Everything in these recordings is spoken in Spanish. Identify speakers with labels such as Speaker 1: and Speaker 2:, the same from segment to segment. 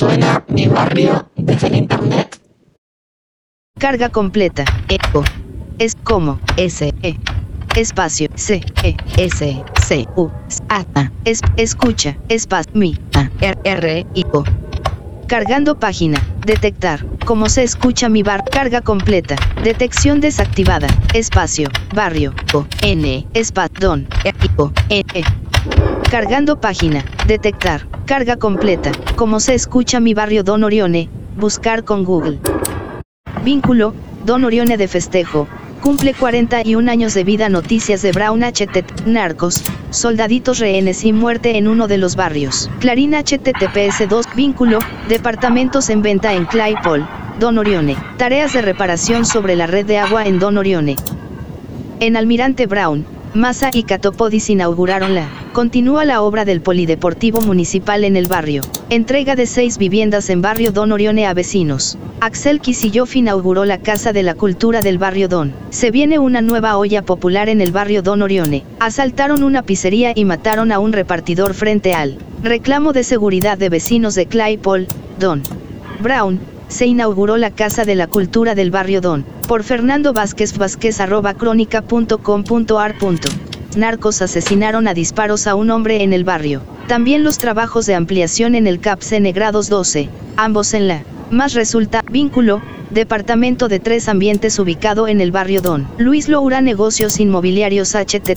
Speaker 1: suena mi barrio desde el internet.
Speaker 2: Carga completa. Eco. Es como S-E. Espacio C-E-S-C-U. A. Escucha. Espacio mi. A-R-R-I-O. Cargando página. Detectar. ¿Cómo se escucha mi bar? Carga completa. Detección desactivada. Espacio. Barrio. O. N. Espacio. Don. O. E. Cargando página. Detectar. Carga completa. ¿Cómo se escucha mi barrio? Don Orione. Buscar con Google. Vínculo. Don Orione de festejo. Cumple 41 años de vida. Noticias de Brown HTT. Narcos. Soldaditos rehenes y muerte en uno de los barrios. Clarín HTTPS2. Vínculo. Departamentos en venta en Claypole. Don Orione. Tareas de reparación sobre la red de agua en Don Orione. En Almirante Brown, Maza y Catopodis inauguraron Continúa la obra del Polideportivo Municipal en el barrio. Entrega de 6 viviendas en barrio Don Orione a vecinos. Axel Kicillof inauguró la Casa de la Cultura del barrio Don. Se viene una nueva olla popular en el barrio Don Orione. Asaltaron una pizzería y mataron a un repartidor frente al reclamo de seguridad de vecinos de Claypole, Don Brown. Se inauguró la Casa de la Cultura del barrio Don. Por Fernando Vázquez @cronica.com.ar. Narcos asesinaron a disparos a un hombre en el barrio. También los trabajos de ampliación en el CAP Cenegrados 12, ambos en la más resulta. Vínculo. Departamento de 3 ambientes ubicado en el barrio Don Luis Loura. Negocios inmobiliarios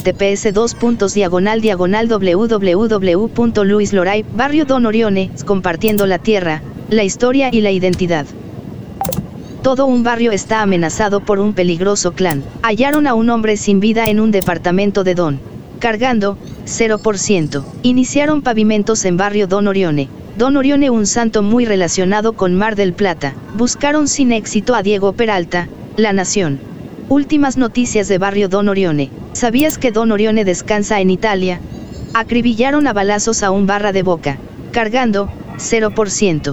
Speaker 2: https://www.luisloray. Barrio Don Orione. Compartiendo la tierra, la historia y la identidad. Todo un barrio está amenazado por un peligroso clan. Hallaron a un hombre sin vida en un departamento de Don. Cargando, 0%. Iniciaron pavimentos en barrio Don Orione. Don Orione, un santo muy relacionado con Mar del Plata. Buscaron sin éxito a Diego Peralta. La Nación. Últimas noticias de barrio Don Orione. ¿Sabías que Don Orione descansa en Italia? Acribillaron a balazos a un barra de Boca. Cargando, 0%.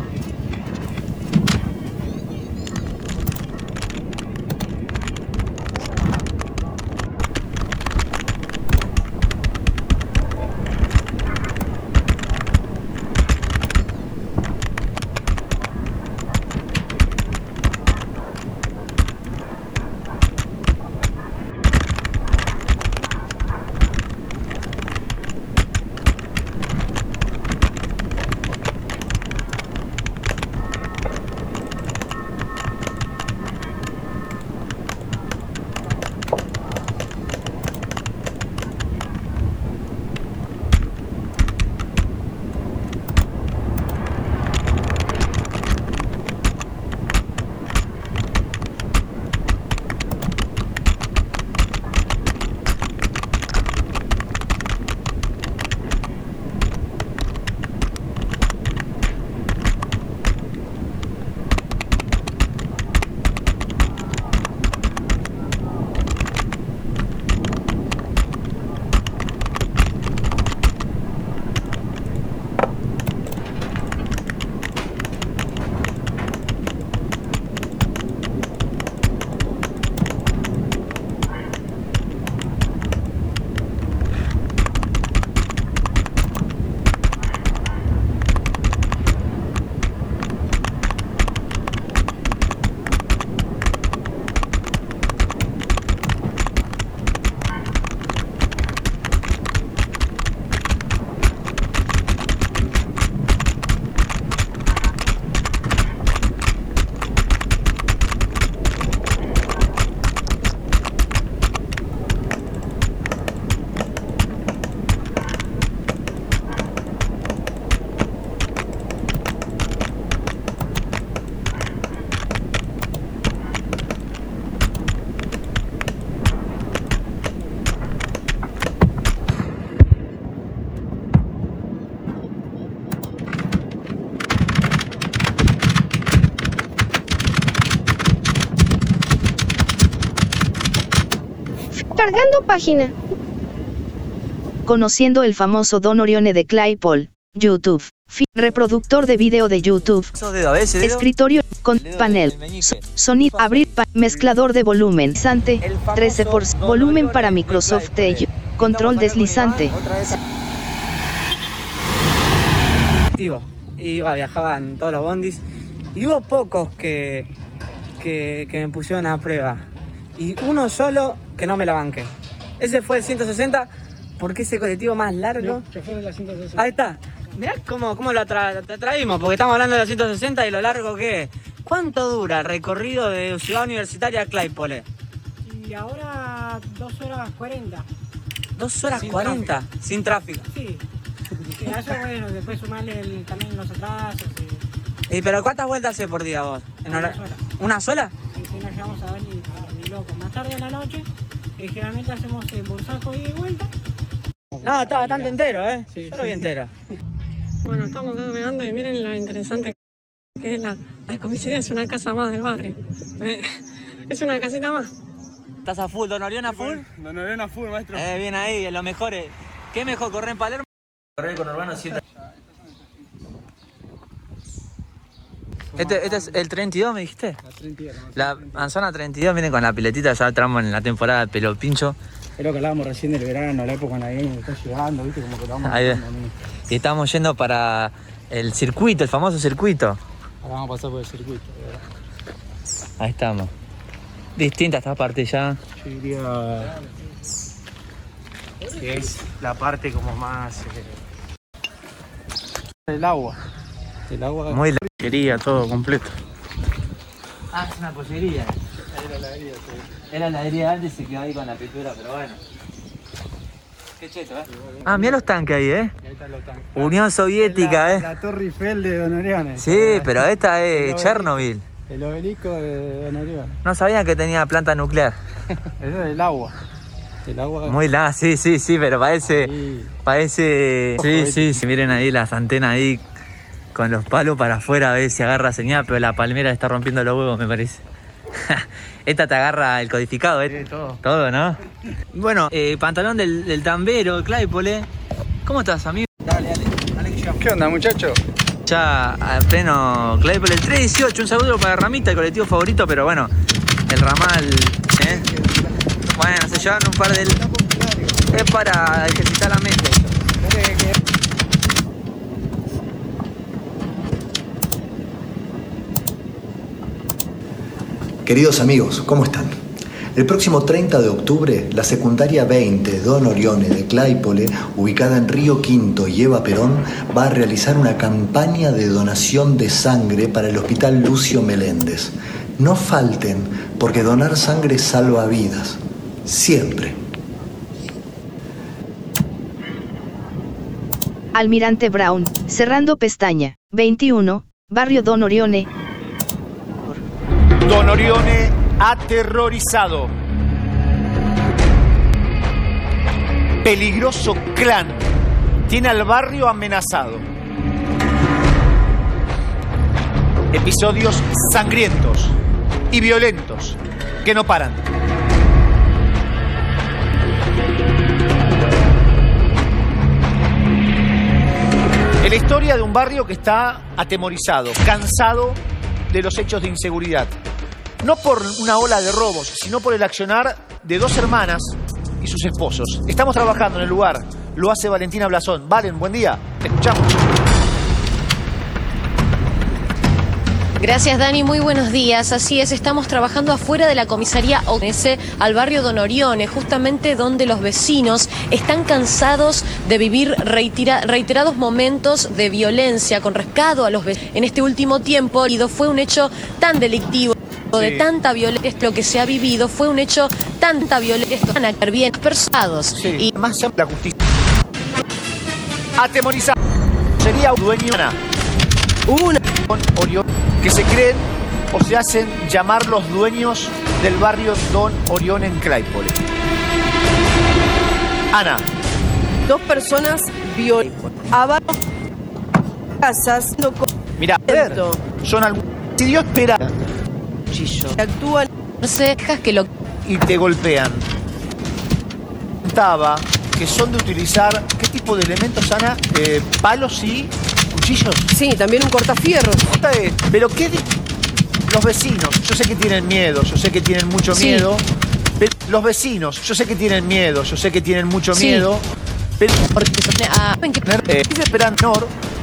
Speaker 3: Cargando página.
Speaker 2: Conociendo el famoso Don Orione de Claypole, YouTube. Reproductor de video de YouTube. Escritorio con panel. Sonido. Abrir. Mezclador de volumen. Sante. 13%. Volumen para Microsoft Edge. Control deslizante.
Speaker 3: y viajaban todos los bondis. Y hubo pocos que me pusieron a prueba. Y uno solo que no me la banqué. Ese fue el 160, porque ese colectivo más largo...
Speaker 4: Yo fui de la 160.
Speaker 3: Ahí está. Mirá cómo lo traímos, porque estamos hablando de la 160 y lo largo que es. ¿Cuánto dura el recorrido de Ciudad Universitaria a Claypole?
Speaker 4: Y ahora 2 horas 40.
Speaker 3: 2 horas 40, sin tráfico.
Speaker 4: Sí. Y a eso, bueno, después sumarle también los atrasos.
Speaker 3: ¿Pero cuántas vueltas haces por día vos?
Speaker 4: Una sola.
Speaker 3: ¿Una sola?
Speaker 4: Y si nos llegamos a ver ni loco. Más tarde en la noche, generalmente hacemos el bursaco y vuelta.
Speaker 3: No, está bastante entero, ¿eh?
Speaker 4: Sí,
Speaker 3: yo lo vi entero.
Speaker 5: Bueno, estamos caminando y miren lo interesante que es la comisaría. Es una casa más del barrio. Es una casita más.
Speaker 3: ¿Estás a full, Don Orión, a full?
Speaker 6: Don Orión a full, maestro.
Speaker 3: Bien ahí, lo mejor es. ¿Qué mejor correr en Palermo? Correr con Urbano 7. Este es el 32, me dijiste. La manzana 32 viene con la piletita, ya entramos en la temporada de pelo pincho.
Speaker 4: Es lo que hablábamos recién del verano, la época navideña está llegando, ¿viste? Como que lo vamos
Speaker 3: Y estamos yendo para el circuito, el famoso circuito.
Speaker 4: Ahora vamos a pasar por el circuito, ¿verdad?
Speaker 3: Ahí estamos. Distinta esta parte ya.
Speaker 4: Yo diría que es la parte como más... El agua. El agua...
Speaker 3: Muy la...
Speaker 4: Quería todo completo.
Speaker 3: Ah, es una pollería. Era la heladería antes y se quedó ahí con la pintura, pero bueno. Qué cheto, ¿eh? Ah, mirá los tanques ahí, ¿eh?
Speaker 4: Ahí están los tanques.
Speaker 3: Unión Soviética, ¿eh?
Speaker 4: La Torre Eiffel de Don Orión.
Speaker 3: Sí, pero esta es Chernobyl.
Speaker 4: El obelisco de Don Orión.
Speaker 3: No sabían que tenía planta nuclear.
Speaker 4: Eso es el agua. El agua...
Speaker 3: Muy sí, pero parece...
Speaker 4: Ahí.
Speaker 3: Parece... Sí, miren ahí las antenas ahí con los palos para afuera a ver si agarra señal, pero la palmera está rompiendo los huevos, me parece. Esta te agarra el codificado, ¿eh?
Speaker 4: Sí, todo.
Speaker 3: Todo, ¿no? Bueno, pantalón del tambero, Claypole. ¿Cómo estás, amigo? Dale.
Speaker 6: ¿Qué onda, muchacho?
Speaker 3: Ya a pleno Claypole, el 318, un saludo para Ramita, el colectivo favorito, pero bueno, el ramal, ¿eh? Bueno, se llevan un par de... Es para ejercitar la mente.
Speaker 7: Queridos amigos, ¿cómo están? El próximo 30 de octubre, la secundaria 20 Don Orione de Claypole, ubicada en Río Quinto y Eva Perón, va a realizar una campaña de donación de sangre para el Hospital Lucio Meléndez. No falten, porque donar sangre salva vidas. Siempre.
Speaker 2: Almirante Brown, cerrando pestaña, 21, Barrio Don Orione.
Speaker 8: Don Orione aterrorizado. Peligroso clan tiene al barrio amenazado. Episodios sangrientos y violentos que no paran. Es la historia de un barrio que está atemorizado, cansado de los hechos de inseguridad. No por una ola de robos, sino por el accionar de dos hermanas y sus esposos. Estamos trabajando en el lugar, lo hace Valentina Blasón. Valen, buen día, te escuchamos.
Speaker 9: Gracias, Dani, muy buenos días. Así es, estamos trabajando afuera de la comisaría ONS al barrio Don Orione, justamente donde los vecinos están cansados de vivir reiterados momentos de violencia con rescado a los vecinos. En este último tiempo fue un hecho tan delictivo, de tanta violencia, lo que se ha vivido fue un hecho tanta violencia, van a caer bien persuados.
Speaker 8: Sí. Y más la justicia. Atemorizado. Sería un dueño una Orión que se creen o se hacen llamar los dueños del barrio Don Orión en Claypole. Ana.
Speaker 10: Dos personas abajo casas no
Speaker 8: Mira, son algunos. Si Dios espera,
Speaker 10: actúan
Speaker 9: que lo
Speaker 8: y te golpean. Contaba que son de utilizar ¿qué tipo de elementos, Ana? Palos y cuchillos.
Speaker 10: Sí, también un cortafierros.
Speaker 8: Pero qué los vecinos, yo sé que tienen miedo, yo sé que tienen mucho miedo. Pero los vecinos, yo sé que tienen miedo, yo sé que tienen mucho miedo. Pero esperan para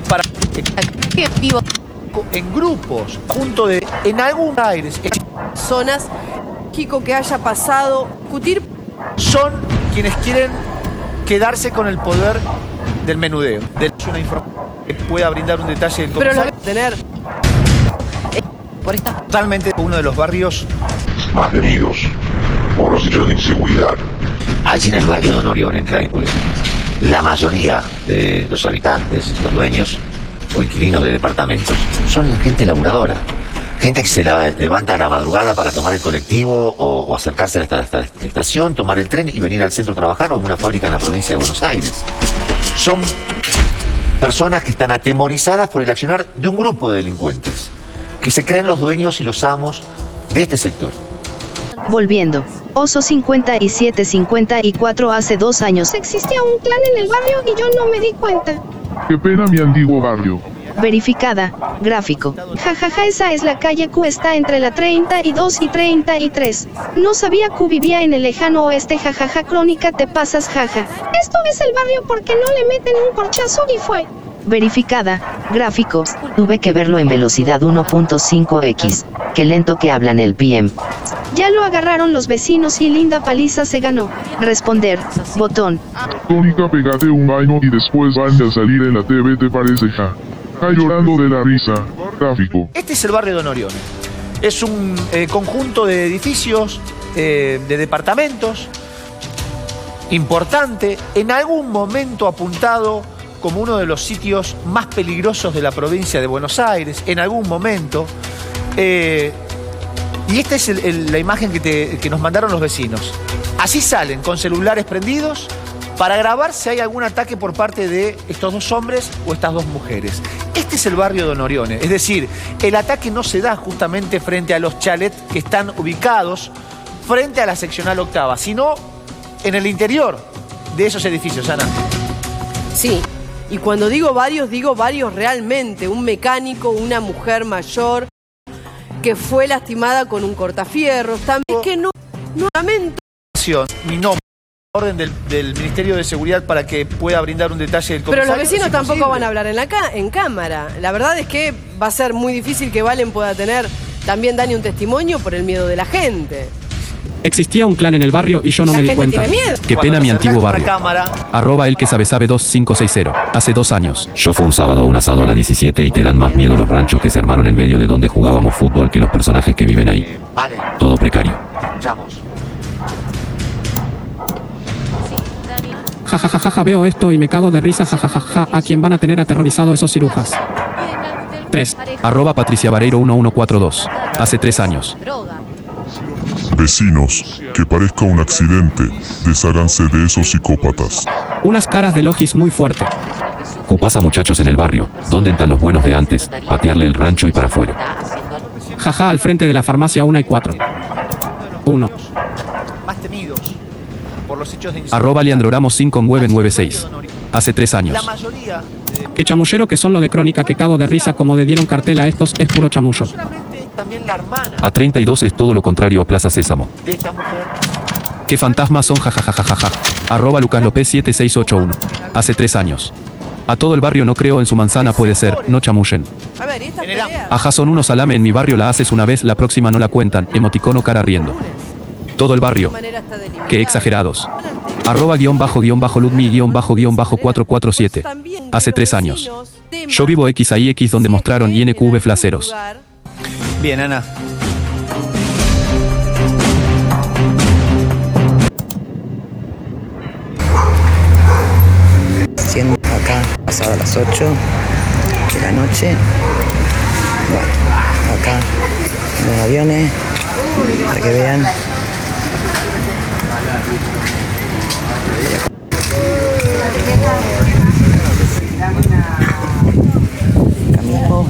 Speaker 10: Vivo
Speaker 8: en grupos, en algún Aires,
Speaker 10: zonas, México que haya pasado, discutir.
Speaker 8: son quienes quieren quedarse con el poder del menudeo. Una información que pueda brindar un detalle del
Speaker 10: Pero lo
Speaker 8: comisario.
Speaker 10: voy a tener. Por esta.
Speaker 8: Totalmente uno de los barrios
Speaker 11: más temidos por los hechos de inseguridad.
Speaker 1: Allí en el barrio Don Orión, en Claypole, la mayoría de los habitantes, los dueños o inquilinos de departamentos, son gente laburadora. Gente que se levanta a la madrugada para tomar el colectivo o acercarse a esta estación, tomar el tren y venir al centro a trabajar o en una fábrica en la provincia de Buenos Aires. Son personas que están atemorizadas por el accionar de un grupo de delincuentes, que se creen los dueños y los amos de este sector.
Speaker 2: Volviendo. Oso 57-54 hace 2 años existía un clan en el barrio y yo no me di cuenta.
Speaker 12: Qué pena mi antiguo barrio.
Speaker 2: Verificada. Gráfico. Jajaja, esa es la calle Q, está entre la 32 y 33. No sabía Q vivía en el lejano oeste, jajaja, crónica te pasas, jaja. Esto es el barrio porque no le meten un corchazo y fue. Verificada. Gráfico.
Speaker 1: Tuve que verlo en velocidad 1.5x. Qué lento que hablan el PM.
Speaker 2: Ya lo agarraron los vecinos y linda paliza se ganó. Responder. Botón.
Speaker 12: Tónica, pégate un baño y después van a salir en la TV, ¿te parece? Ja. Ja, llorando de la risa. Gráfico.
Speaker 8: Este es el barrio Don Orione. Es un conjunto de edificios, de departamentos, importante, en algún momento apuntado como uno de los sitios más peligrosos de la provincia de Buenos Aires, en algún momento. Y esta es la imagen que nos mandaron los vecinos. Así salen, con celulares prendidos, para grabar si hay algún ataque por parte de estos 2 hombres o estas 2 mujeres. Este es el barrio Don Orione, es decir, el ataque no se da justamente frente a los chalets que están ubicados frente a la seccional octava, sino en el interior de esos edificios, Ana.
Speaker 10: Sí, y cuando digo varios realmente. Un mecánico, una mujer mayor que fue lastimada con un cortafierros. También que no lamento.
Speaker 8: Mi nombre, orden del Ministerio de Seguridad para que pueda brindar un detalle del comisario.
Speaker 10: Pero los vecinos tampoco van a hablar en cámara. La verdad es que va a ser muy difícil que Valen pueda tener también Dani un testimonio por el miedo de la gente.
Speaker 13: Existía un clan en el barrio y yo no me di cuenta. Qué pena mi antiguo barrio. @ el que sabe 2560. Hace 2 años.
Speaker 1: Yo fui un sábado a un asado a la 17 y te dan más miedo los ranchos que se armaron en medio de donde jugábamos fútbol que los personajes que viven ahí.
Speaker 8: Vale.
Speaker 1: Todo precario.
Speaker 13: Jajajaja, veo esto y me cago de risa, jajajaja, a quien van a tener aterrorizado esos cirujas. 3.
Speaker 14: @ Patricia Vareiro 1142. Hace 3 años.
Speaker 12: Vecinos, que parezca un accidente, desháganse de esos psicópatas.
Speaker 13: Unas caras de logis muy fuerte.
Speaker 1: ¿Qué pasa, muchachos, en el barrio? ¿Dónde están los buenos de antes? Patearle el rancho y para afuera.
Speaker 13: Jaja, al frente de la farmacia 1 y 4. 1.
Speaker 8: Más temidos por los hechos de
Speaker 14: @ Leandro Ramos 5996. Hace 3 años.
Speaker 8: La mayoría
Speaker 13: Qué chamullero que son lo de crónica, que cago de risa como le dieron cartel a estos, es puro chamullo.
Speaker 8: también la hermana
Speaker 14: A32 es todo lo contrario a Plaza Sésamo.
Speaker 8: de esta mujer.
Speaker 14: ¿Qué fantasmas son? Jajajajaja. @ Lucas López 7681. Hace 3 años. A todo el barrio no creo en su manzana, puede ser, no chamullen.
Speaker 10: A ver, ¿y esta pelea?
Speaker 14: Ajá, son unos salame en mi barrio, la haces una vez, la próxima no la cuentan. Emoticono cara riendo. Todo el barrio. Qué exagerados. @_Ludmi_447. Hace 3 años. Yo vivo X ahí X donde mostraron INQV flaceros.
Speaker 8: Bien, Ana.
Speaker 15: Siendo acá pasado las 8 de la noche. Bueno, acá los aviones para que vean. Camino.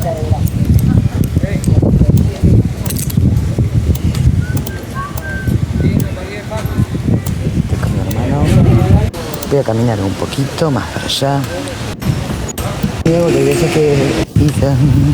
Speaker 15: Con mi hermano. Voy a caminar un poquito más para allá. Luego le dije que pisa.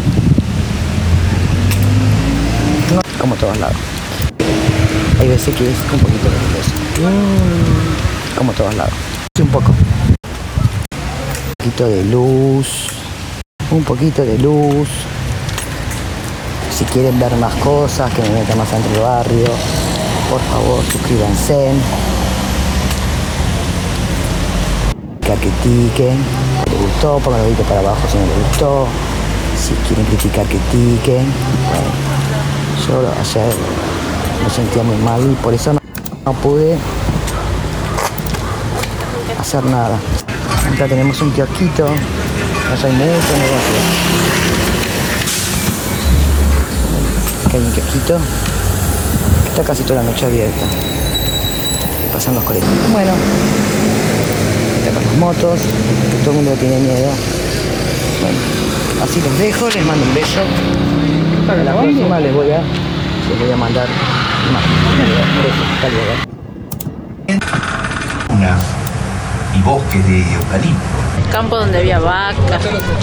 Speaker 15: No, como todos lados. Hay veces que es un poquito peligroso. Como todos lados. Sí, un poco. Un poquito de luz. un poquito de luz. Si quieren ver más cosas, que me metan más dentro del barrio, por favor suscríbanse. Critiquen, si les gustó, pongan el dedito para abajo si no les gustó. Si quieren criticar, critiquen. Bueno, yo ayer me sentía muy mal y por eso no pude hacer nada. Acá tenemos un kiosquito, no hay mucho negocio. Acá hay un kiosquito que está casi toda la noche abierta. Pasan los colectivos. Bueno, acá con las motos, que todo el mundo tiene miedo. Bueno, así los dejo, les mando un beso. Para la próxima les voy a mandar más. Un beso, hasta luego.
Speaker 16: Y bosques de eucalipto.
Speaker 17: Campo donde había vacas.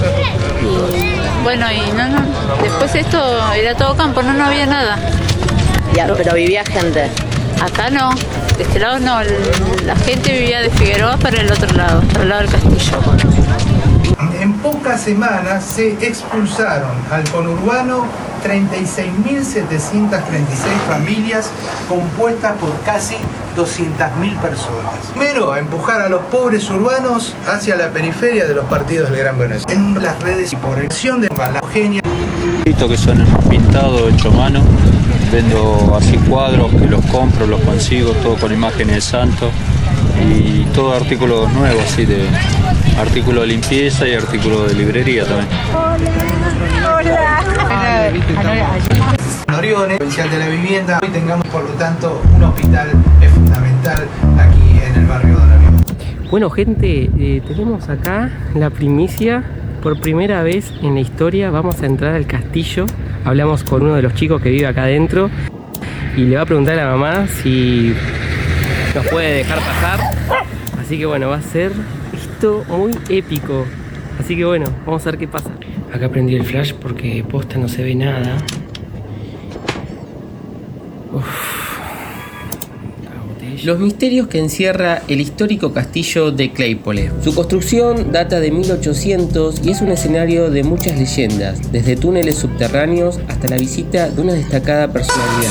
Speaker 17: Y bueno, después esto era todo campo, no había nada.
Speaker 10: Ya, pero vivía gente.
Speaker 17: Acá no, de este lado no, la gente vivía de Figueroa para el otro lado del castillo.
Speaker 18: En pocas semanas se expulsaron al conurbano 36.736 familias compuestas por casi 200.000 personas. Primero, a empujar a los pobres urbanos hacia la periferia de los partidos del Gran Buenos Aires. En las redes y por acción de la genia.
Speaker 19: Que son pintados, hecho a mano. Vendo así cuadros que los compro, los consigo, todo con imágenes de santos. Y todo artículos nuevos, así de artículos de limpieza y artículos de librería también.
Speaker 18: Hola. Noriones, provincial de la vivienda. Hoy tengamos por lo tanto un hospital es fundamental aquí en el barrio de Noriones.
Speaker 20: Bueno gente, tenemos acá la primicia. Por primera vez en la historia vamos a entrar al castillo. Hablamos con uno de los chicos que vive acá adentro y le va a preguntar a la mamá si nos puede dejar pasar. Así que bueno, va a ser esto muy épico. Así que bueno, vamos a ver qué pasa. Acá prendí el flash porque posta no se ve nada. Los misterios que encierra el histórico castillo de Claypole. Su construcción data de 1800 y es un escenario de muchas leyendas, desde túneles subterráneos hasta la visita de una destacada personalidad.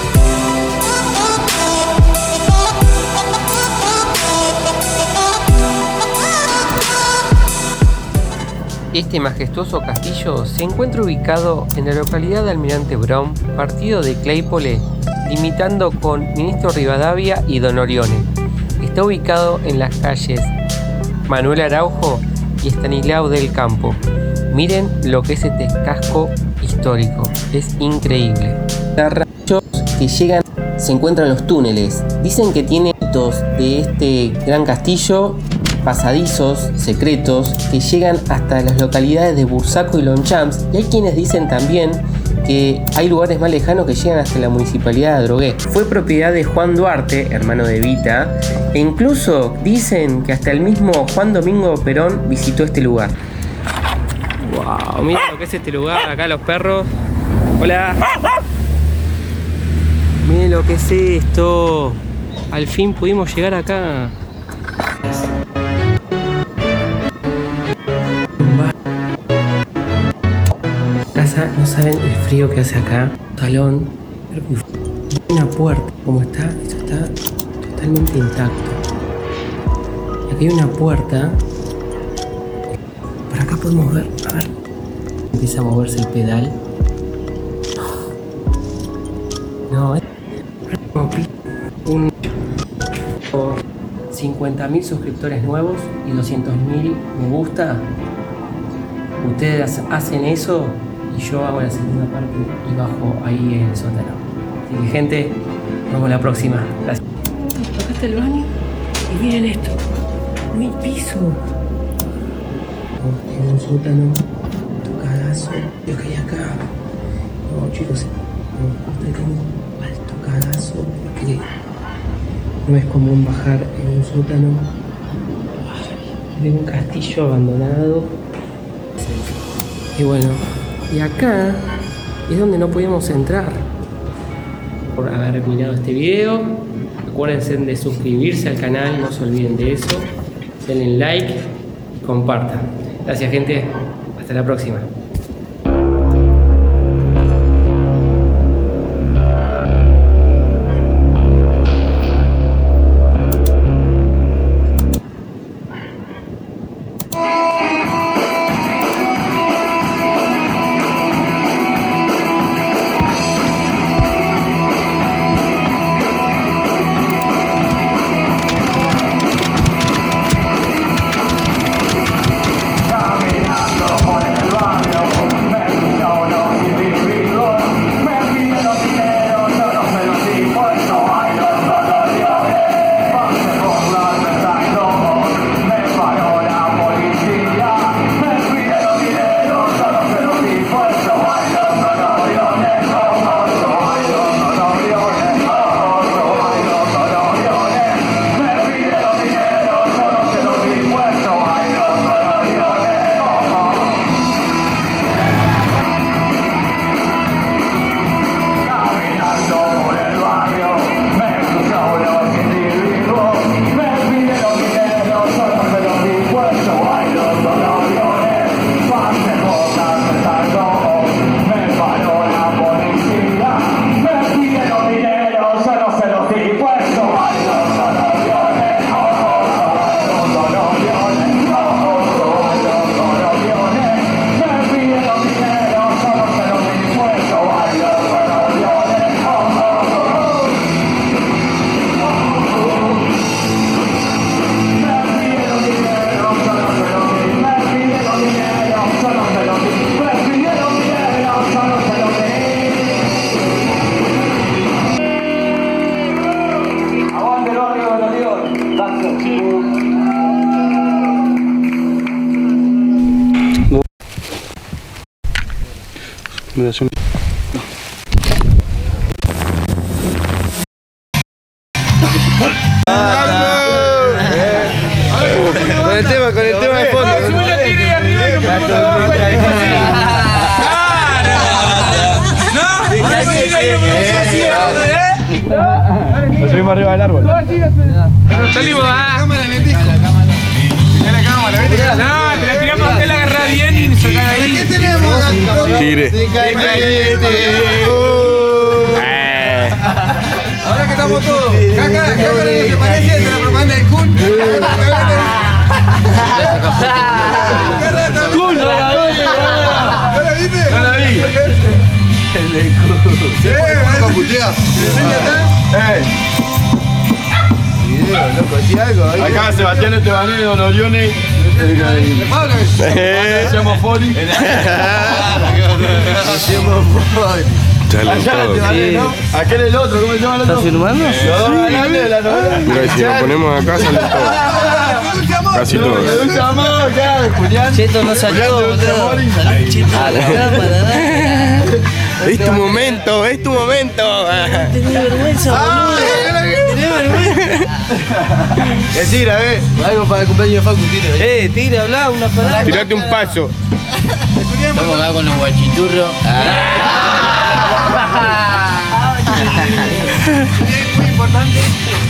Speaker 20: Este majestuoso castillo se encuentra ubicado en la localidad de Almirante Brown, partido de Claypole, limitando con Ministro Rivadavia y Don Orione. Está ubicado en las calles Manuel Araujo y Estanislao del Campo. Miren lo que es este casco histórico, es increíble. Los rayos que llegan se encuentran en los túneles. Dicen que tiene hitos de este gran castillo, pasadizos secretos que llegan hasta las localidades de Bursaco y Longchamps, y hay quienes dicen también que hay lugares más lejanos que llegan hasta la municipalidad de Adrogué. Fue propiedad de Juan Duarte, hermano de Evita, e incluso dicen que hasta el mismo Juan Domingo Perón visitó este lugar. Wow, miren lo que es este lugar, acá los perros. Hola. Miren lo que es esto. Al fin pudimos llegar acá. No saben el frío que hace acá. Salón. Hay una puerta. Como está, esto está totalmente intacto. Y aquí hay una puerta. Por acá podemos ver. A ver. Empieza a moverse el pedal. No, es un 50.000 suscriptores nuevos y 200.000 me gusta. Ustedes hacen eso y yo hago la segunda parte y bajo ahí en el sótano. Así que gente, nos vemos la próxima. Gracias. Acá está el baño y miren esto. No hay piso. En un sótano, tocadazo. Lo que hay acá. No, chicos, estoy con un alto cagazo porque no es común bajar en un sótano de un castillo abandonado. Y bueno, y acá es donde no podíamos entrar. Por haber mirado este video, acuérdense de suscribirse al canal, no se olviden de eso. Denle like y compartan. Gracias gente. Hasta la próxima.
Speaker 6: Con el tema de fondo.
Speaker 21: Nos subimos arriba del árbol.
Speaker 6: Salimos, No, te la tiramos a la agarra bien y se cae ahí. ¿Qué tenemos?
Speaker 21: Tigre.
Speaker 6: Ahora que estamos todos. Caca, ¿qué parece de la propaganda del Kun? ¡Kun! ¡No la viste! ¡No la vi! El de Kun. ¿Sí? ¿Cómo putea? Video, loco, ¿sí algo?
Speaker 21: Acá Sebastián Estebané de Don Orione. Hacemos Foli.
Speaker 6: Hacemos Foli.
Speaker 21: Aquel el otro, ¿cómo se llama el otro?
Speaker 6: ¿Estás filmando?
Speaker 21: Los dos grandes de la novela.
Speaker 22: Mira, si nos ponemos acá salen todos. Casi todos.
Speaker 6: Cheto no salió, boludo.
Speaker 22: Es tu momento, es tu momento.
Speaker 6: Tenía vergüenza, boludo. Tenía vergüenza.
Speaker 21: ¿Qué tira,
Speaker 6: Algo para el cumpleaños de Facu, tira. Tira, habla una palabra.
Speaker 22: Tirate un paso.
Speaker 6: Estamos acá con los guachiturros. Muy importante.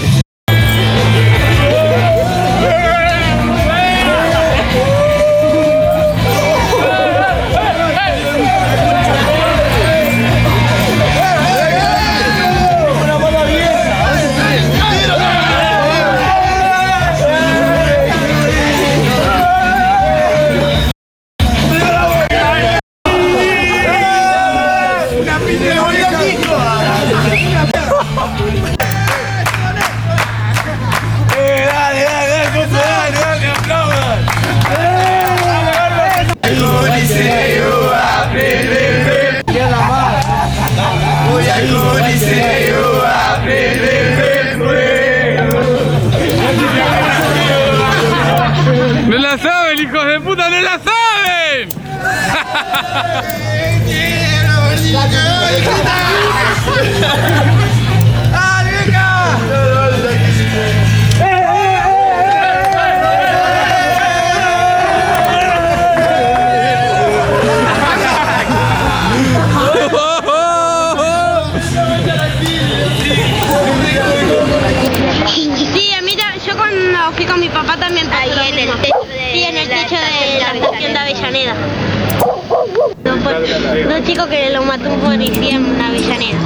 Speaker 21: ¡No la saben, hijos de puta! ¡No la saben!
Speaker 23: Sí, mira, yo cuando fui con mi papá también pasó en el techo de la habitación de Avellaneda.
Speaker 4: Dos chicos que lo mató un policía en Avellaneda.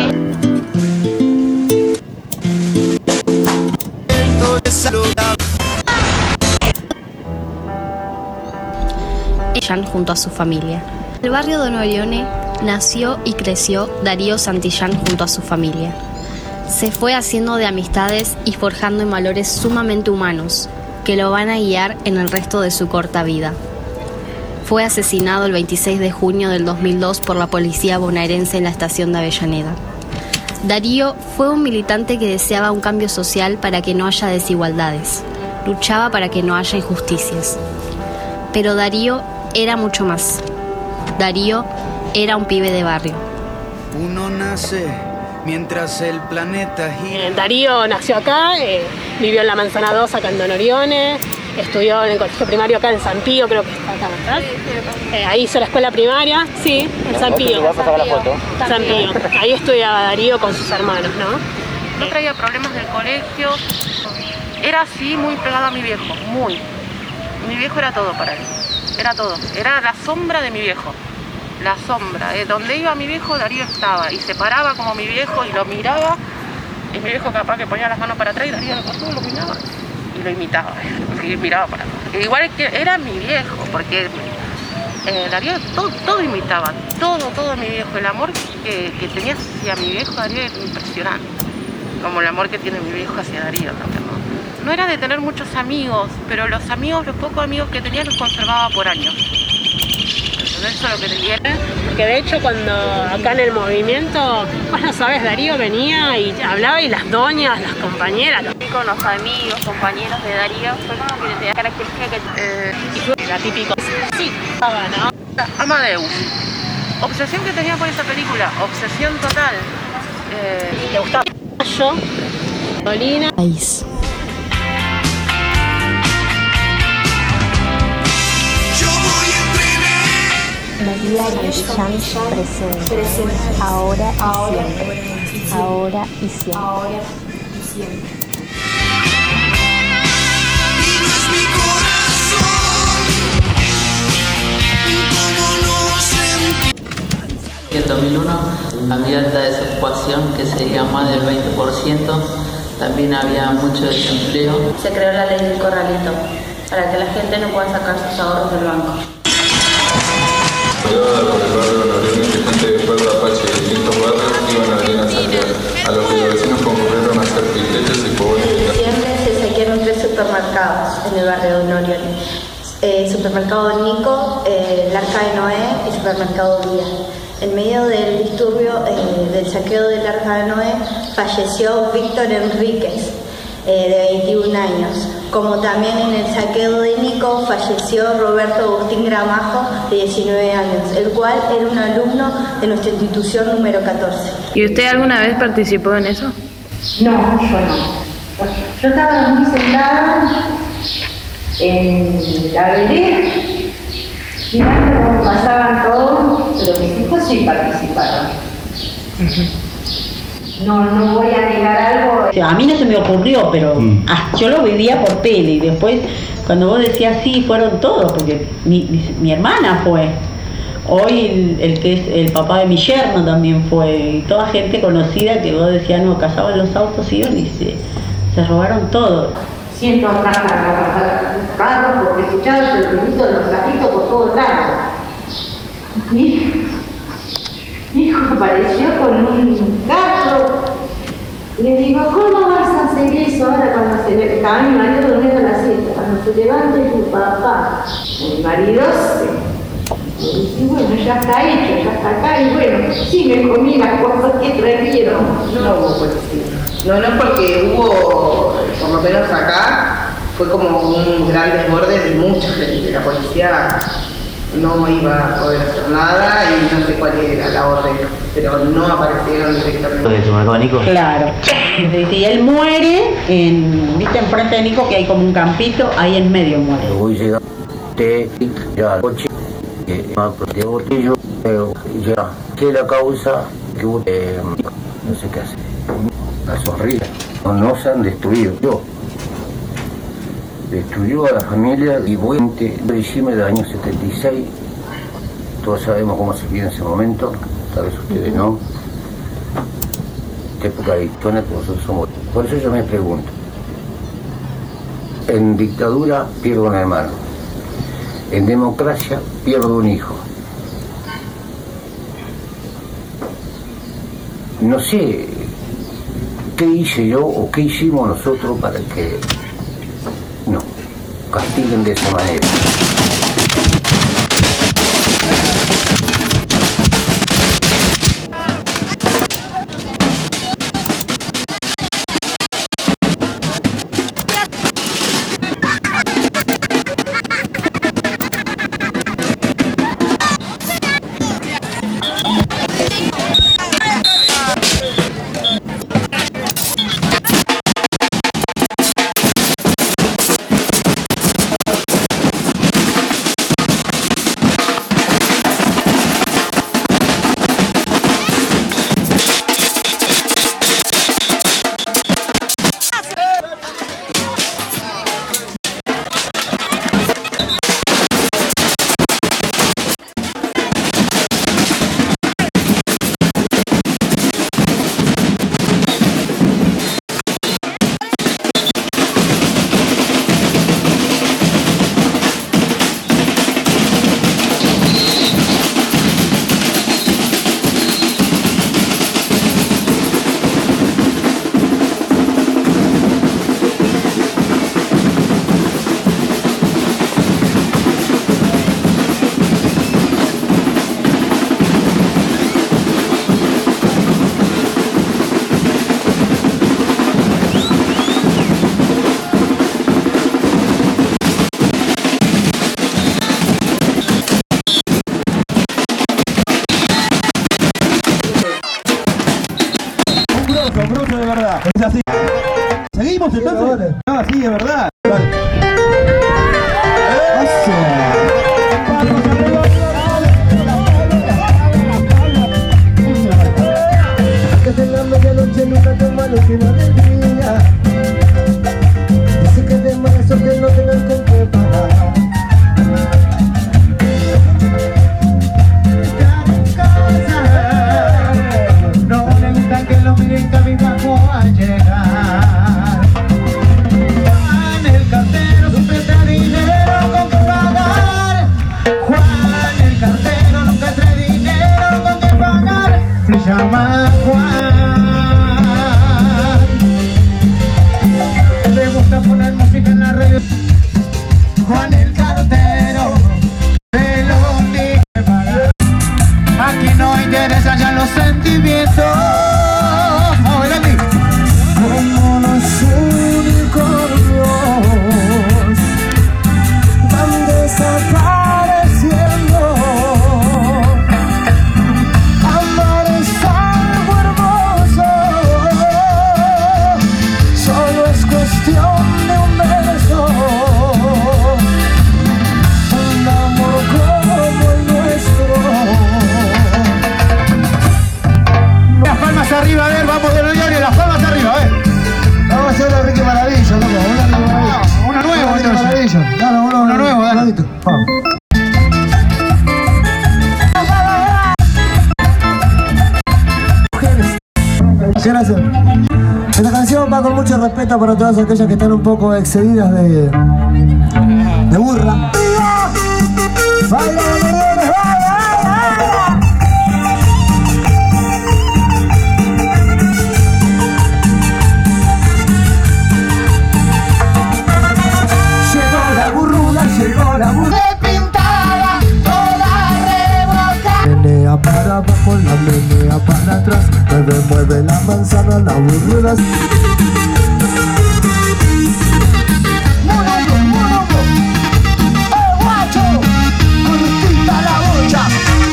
Speaker 5: Junto a su familia. En el barrio Don Orione nació y creció Darío Santillán junto a su familia. Se fue haciendo de amistades y forjando en valores sumamente humanos que lo van a guiar en el resto de su corta vida. Fue asesinado el 26 de junio del 2002 por la policía bonaerense en la estación de Avellaneda. Darío fue un militante que deseaba un cambio social para que no haya desigualdades. Luchaba para que no haya injusticias. Pero Darío era mucho más. Darío era un pibe de barrio.
Speaker 23: Uno nace mientras el planeta gira.
Speaker 24: Darío nació acá, vivió en la Manzana 2 acá en Don Orione, estudió en el colegio primario acá en San Pío, creo que está acá atrás. Ahí hizo la escuela primaria, sí, en San Pío. San Pío. Ahí estudiaba Darío con sus hermanos, ¿no?
Speaker 25: No traía problemas del colegio, era así muy pegado a mi viejo, muy. Mi viejo era todo para él. Era todo, era la sombra de mi viejo, la sombra, donde iba mi viejo Darío estaba y se paraba como mi viejo y lo miraba y mi viejo capaz que ponía las manos para atrás y Darío lo miraba y lo imitaba, y miraba para atrás. Igual que era mi viejo, porque Darío todo imitaba, todo mi viejo, el amor que tenía hacia mi viejo Darío era impresionante, como el amor que tiene mi viejo hacia Darío también, ¿no? No era de tener muchos amigos, pero los pocos amigos que tenía los conservaba por años. Entonces eso es lo que tenía.
Speaker 24: Porque de hecho cuando acá en el movimiento, bueno, sabes, Darío venía y hablaba y las doñas, las compañeras.
Speaker 25: Con los amigos, compañeros de Darío, fue como que tenía característica que...
Speaker 24: y fue la típica. Sí, ¿no?
Speaker 25: Amadeus. Obsesión que tenía por esa película, obsesión total.
Speaker 24: Le gustaba yo, Dolina.
Speaker 5: María Santillán presente, ahora y siempre.
Speaker 26: En 2001, candidata de desocupación que sería más del 20%, también había mucho desempleo.
Speaker 4: Se creó la ley del corralito, para que la gente no pueda sacar sus ahorros del banco.
Speaker 22: Por el barrio Don Orione, que gente de Pueblo Apache de distintos barrios iban a venir a saquear, a los que los vecinos concurrieron a hacer piquetes y fogones.
Speaker 4: En diciembre se saquearon 3 supermercados en el barrio Don Orione. Supermercado Nico, el Arca de Noé y Supermercado Díaz. En medio del disturbio del saqueo del Arca de Noé falleció Víctor Enríquez, de 21 años. Como también en el saqueo de Nico falleció Roberto Agustín Gramajo, de 19 años, el cual era un alumno de nuestra institución número 14.
Speaker 17: ¿Y usted alguna vez participó en eso?
Speaker 4: No, yo no. Yo estaba muy sentada en la vereda, mirando cómo pasaban todos, pero mis hijos sí participaron. No voy a negar algo.
Speaker 27: A mí no se me ocurrió, pero yo lo vivía por tele y después cuando vos decías sí, fueron todos, porque mi hermana fue. Hoy el que es el papá de mi yerno también fue, y toda gente conocida que vos decías, no, cazaban los autos, iban y se robaron todo.
Speaker 4: Siento raro porque escuchaba el ruido de los carritos por todos lados. Mi hijo apareció con un gato. Le digo, ¿cómo vas a hacer eso ahora cuando se levante? Estaba mi marido durmiendo la siesta. Cuando se levante tu papá, mi marido se... Y bueno, ya está hecho, ya está acá. Y bueno, sí me comí las cosas que trajeron.
Speaker 28: No hubo policía. No, porque hubo, por lo menos acá, fue como un gran desborde de mucha gente. La policía no iba a poder hacer nada y no sé cuál era la orden, pero no aparecieron directamente.
Speaker 1: ¿De supermercado Nico?
Speaker 27: Claro. Y él muere, viste, enfrente de Nico que hay como un campito, ahí en medio muere.
Speaker 1: Voy llegando, ya al coche, de botello, ya, que la causa, que no sé qué hace. La sonrisa, no se han destruido. Yo destruyó a la familia y 20 de diciembre del año 76
Speaker 2: todos sabemos cómo se vive en ese momento, tal vez ustedes no. Esta época de dictadura que nosotros somos. Por eso yo me pregunto, en dictadura pierdo un hermano, en democracia pierdo un hijo. No sé qué hice yo o qué hicimos nosotros para que no castiguen de esa manera.
Speaker 6: Bruto de verdad. Es así. ¿Seguimos entonces? No, sí, de verdad.
Speaker 3: Que en la medianoche nunca toma lo que no alegría. Dice que es de mala suerte no tengan con qué pagar. No le gusta que lo miren cabizbajo a llegar. Juan el cartero siempre trae dinero con que pagar. Juan el cartero nunca trae dinero con que pagar. Se llama Juan. Le gusta poner música en la radio. Juan el cartero de los niños para. Aquí no interesa ya los sentimientos. Como los unicornios van desapareciendo. Amar es algo hermoso, solo es cuestión de un beso. Un amor como el nuestro. Las palmas arriba, a ver, vamos de Diario, las palmas arriba, a ver. Vamos a hacer la Ricky Maravilla, loco, una nueva, Ricky Maravilla. Dale, uno nuevo, dale. Vamos. Gracias. Esta canción va con mucho respeto para todas aquellas que están un poco excedidas de burra. ¡Baila, baila, baila! Llegó la burra pintada, toda rebota. Menea para abajo, la menea para atrás. Mueve la manzana, la burra. Monoco, guacho, cortita la bocha.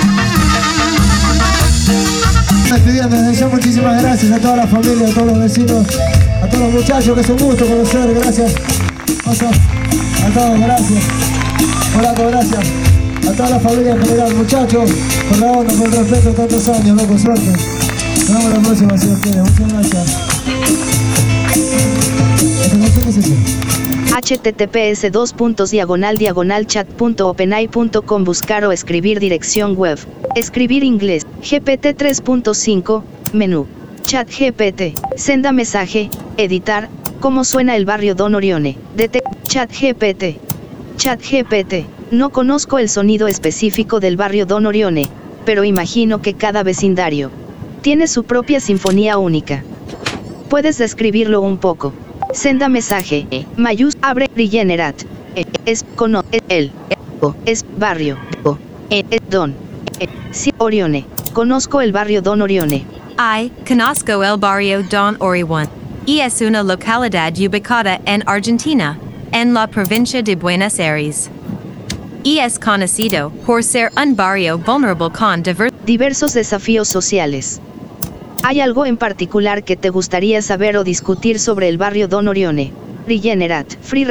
Speaker 3: Despidiendo desde ya, muchísimas gracias a toda la familia, a todos los vecinos, a todos los muchachos, que es un gusto conocer, gracias. Pasa. A todos, gracias. Hola, gracias. A toda la familia en general, muchachos, por la onda, por el respeto, tantos años, loco, suerte. Nos vemos la próxima, si Dios quiere. Muchas gracias. ¿Esta canción qué es eso?
Speaker 7: https://chat.openai.com. Buscar o escribir dirección web. Escribir inglés. GPT 3.5. Menú. Chat GPT. Senda mensaje. Editar. ¿Cómo suena el barrio Don Orione? Chat GPT. Chat GPT. No conozco el sonido específico del barrio Don Orione, pero imagino que cada vecindario tiene su propia sinfonía única. ¿Puedes describirlo un poco? Senda mensaje. Abre. Regenerat. Es. Es. Barrio. Don. Orione. Conozco el barrio Don Orione.
Speaker 8: I conozco el barrio Don Orione. Y es una localidad ubicada en Argentina, en la provincia de Buenos Aires. Y es conocido por ser un barrio vulnerable con
Speaker 7: diversos desafíos sociales. ¿Hay algo en particular que te gustaría saber o discutir sobre el barrio Don Orione? Regenerat.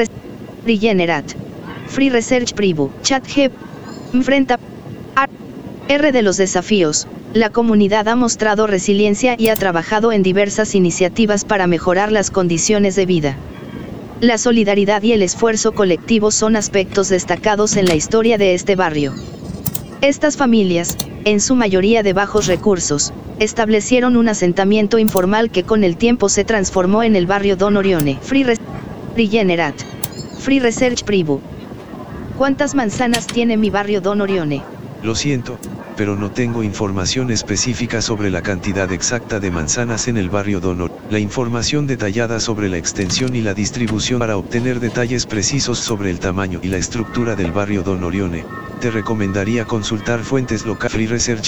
Speaker 7: Free Research Preview. Chat G. Enfrenta. R de los desafíos. La comunidad ha mostrado resiliencia y ha trabajado en diversas iniciativas para mejorar las condiciones de vida. La solidaridad y el esfuerzo colectivo son aspectos destacados en la historia de este barrio. Estas familias, en su mayoría de bajos recursos, establecieron un asentamiento informal que con el tiempo se transformó en el barrio Don Orione. Regenerat. Free Research Preview. ¿Cuántas manzanas tiene mi barrio Don Orione?
Speaker 9: Lo siento, pero no tengo información específica sobre la cantidad exacta de manzanas en el barrio Don Orione. La información detallada sobre la extensión y la distribución. Para obtener detalles precisos sobre el tamaño y la estructura del barrio Don Orione, te recomendaría consultar fuentes locales. Free Research.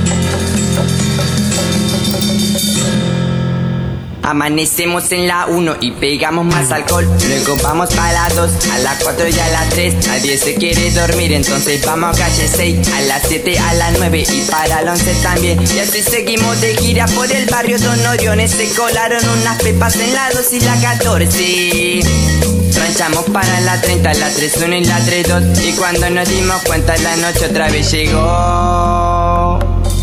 Speaker 11: Amanecemos en la 1 y pegamos más alcohol. Luego vamos para la 2, a la 4 y a la 3. A 10 se quiere dormir, entonces vamos a calle 6. A las 7, a la 9 y para la 11 también. Y así seguimos de gira por el barrio Don Orione. Se colaron unas pepas en la 2 y la 14. Ranchamos para la 30, la 3-1 y la 3-2. Y cuando nos dimos cuenta la noche otra vez llegó.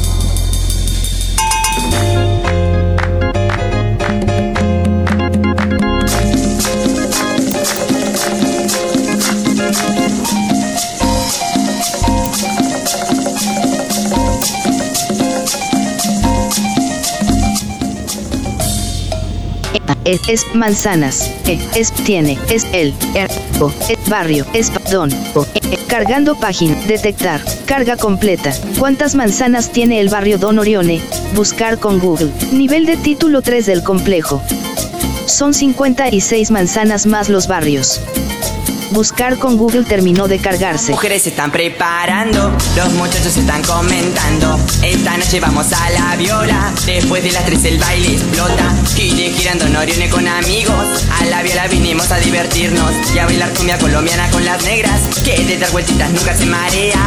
Speaker 7: Es manzanas, tiene, es el, barrio, es don, cargando página, detectar, carga completa. ¿Cuántas manzanas tiene el barrio Don Orione? Buscar con Google. Nivel de título 3 del complejo. Son 56 manzanas más los barrios. Buscar con Google terminó de cargarse.
Speaker 11: Mujeres se están preparando, los muchachos se están comentando. Esta noche vamos a la viola, después de las 3 el baile explota. Gire girando Don Orione con amigos, a la viola vinimos a divertirnos y a bailar cumbia colombiana con las negras, que de dar vueltitas nunca se marean.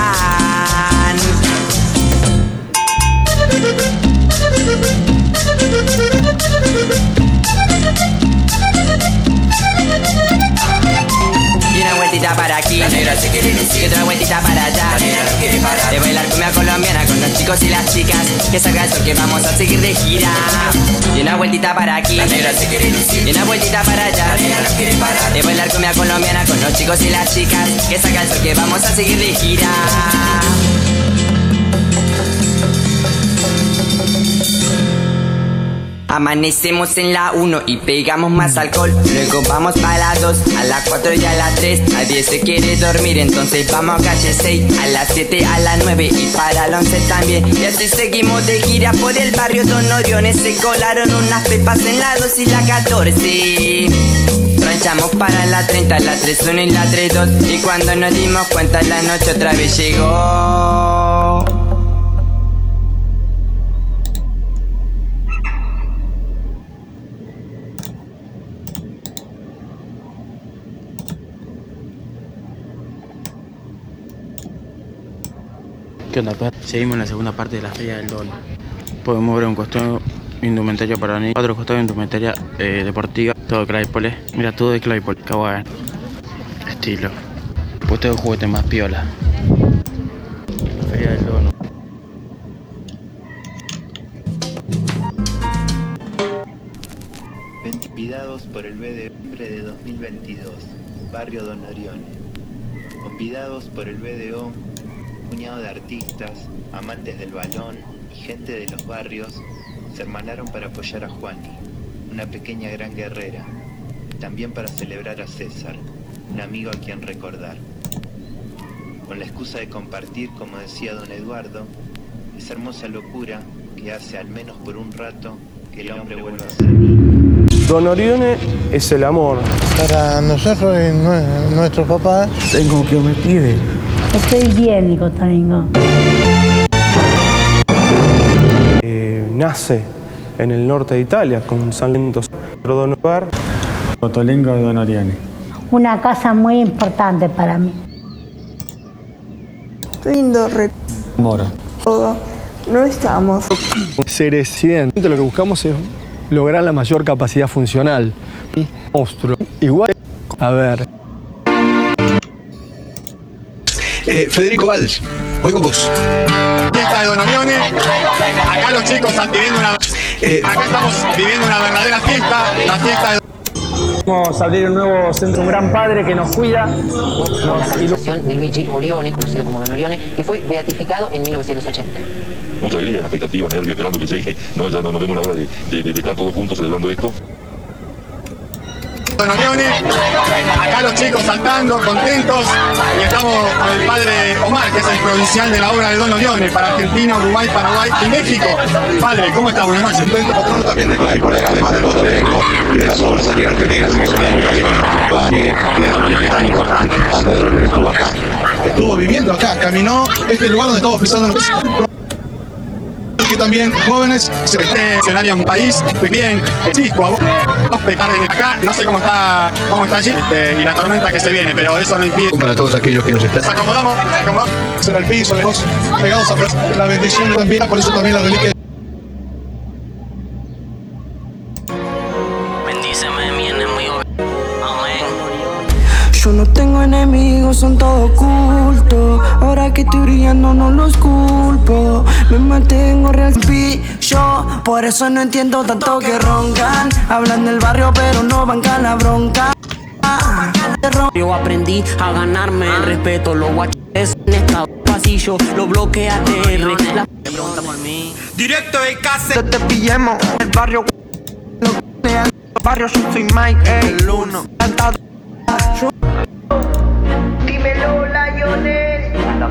Speaker 11: Y una vueltita para aquí, la negra se quiere lucir, y otra vueltita para allá, la negra no quiere parar de bailar cumbia colombiana con los chicos y las chicas, que salga eso que vamos a seguir de gira. Y una vueltita para aquí, la negra se quiere lucir, y una vueltita para allá, la negra no quiere parar de bailar cumbia colombiana con los chicos y las chicas, que salga eso que vamos a seguir de gira. Amanecemos en la 1 y pegamos más alcohol. Luego vamos para la 2, a la 4 y a la 3. A 10 se quiere dormir, entonces vamos a calle 6. A las 7, a la 9 y para la 11 también. Y así seguimos de gira por el barrio Don Orione. Se colaron unas pepas en la 2 y la 14. Ranchamos para la 30, la 3-1 y la 3-2. Y cuando nos dimos cuenta la noche otra vez llegó.
Speaker 12: ¿Qué onda, perro? Seguimos en la segunda parte de la Feria del Don. Podemos ver un costado indumentaria para niños, otro costado indumentaria deportiva, todo de Claypole. Mira, todo de Claypole, qué bueno. Estilo. Pues tengo juguete más piola. La Feria del Don.
Speaker 16: Ventipidados por el BDP de 2022.
Speaker 10: Barrio Don Orione. Convidados por el BDO, un puñado de artistas, amantes del balón y gente de los barrios se hermanaron para apoyar a Juani, una pequeña gran guerrera, y también para celebrar a César, un amigo a quien recordar. Con la excusa de compartir, como decía don Eduardo, esa hermosa locura que hace, al menos por un rato, que el hombre vuelva a ser niño.
Speaker 13: Don Orione es el amor.
Speaker 14: Para nosotros, nuestro papá.
Speaker 13: Tengo que me pide.
Speaker 27: Estoy bien, Cotolengo.
Speaker 13: Nace en el norte de Italia, con San Lento, Don Lugar.
Speaker 15: Cotolengo de Don Orione.
Speaker 27: Una casa muy importante para mí.
Speaker 15: Lindo Moro.
Speaker 14: Todo. No estamos.
Speaker 13: Seres 100. Lo que buscamos es lograr la mayor capacidad funcional. Monstruo. Igual. A ver.
Speaker 18: Federico Valls, voy con vos.
Speaker 19: Fiesta de Don Orione. Acá los chicos están viviendo acá estamos viviendo una verdadera fiesta. La fiesta de...
Speaker 15: Vamos a abrir un nuevo centro, un gran padre que nos cuida.
Speaker 20: La canonización de Luigi Orione, conocido como Don Orione, que fue beatificado en 1980.
Speaker 21: Mucha alegría, expectativa, nervios, esperando que llegue. No, ya no nos vemos la hora de estar todos juntos celebrando esto.
Speaker 19: Don Orione, acá los chicos saltando, contentos, y estamos con el padre Omar, que es el provincial de la obra de Don Orione para Argentina, Uruguay, Paraguay y México. Padre, ¿cómo está? Buenas noches.
Speaker 21: Patrono también de colegas, además del Cotolengo, de las obras aquí argentinas, que es una educación tan importante,
Speaker 19: estuvo viviendo acá, caminó este lugar donde estamos pisando. Que también jóvenes se escenario en un país bien chico, acá no sé cómo está allí y la tormenta que se viene, pero eso no impide
Speaker 21: para todos aquellos que nos están.
Speaker 19: Nos acomodamos en el piso, pegados a la bendición también, por eso también la reliquia.
Speaker 29: Bendíceme mi enemigo. Amén.
Speaker 14: Yo no tengo enemigos, son todos ocultos. Ahora que estoy brillando no los culpo. Me mantengo real yo, por eso no entiendo tanto que roncan. Hablan del barrio pero no bancan la bronca.
Speaker 29: Yo aprendí a ganarme el respeto. Los guaches en esta pasillo, lo bloquea TR. La pregunta por mí.
Speaker 14: Directo de casa. Te pillemos el barrio. El barrio, yo soy Mike, el uno. Dímelo, Lionel.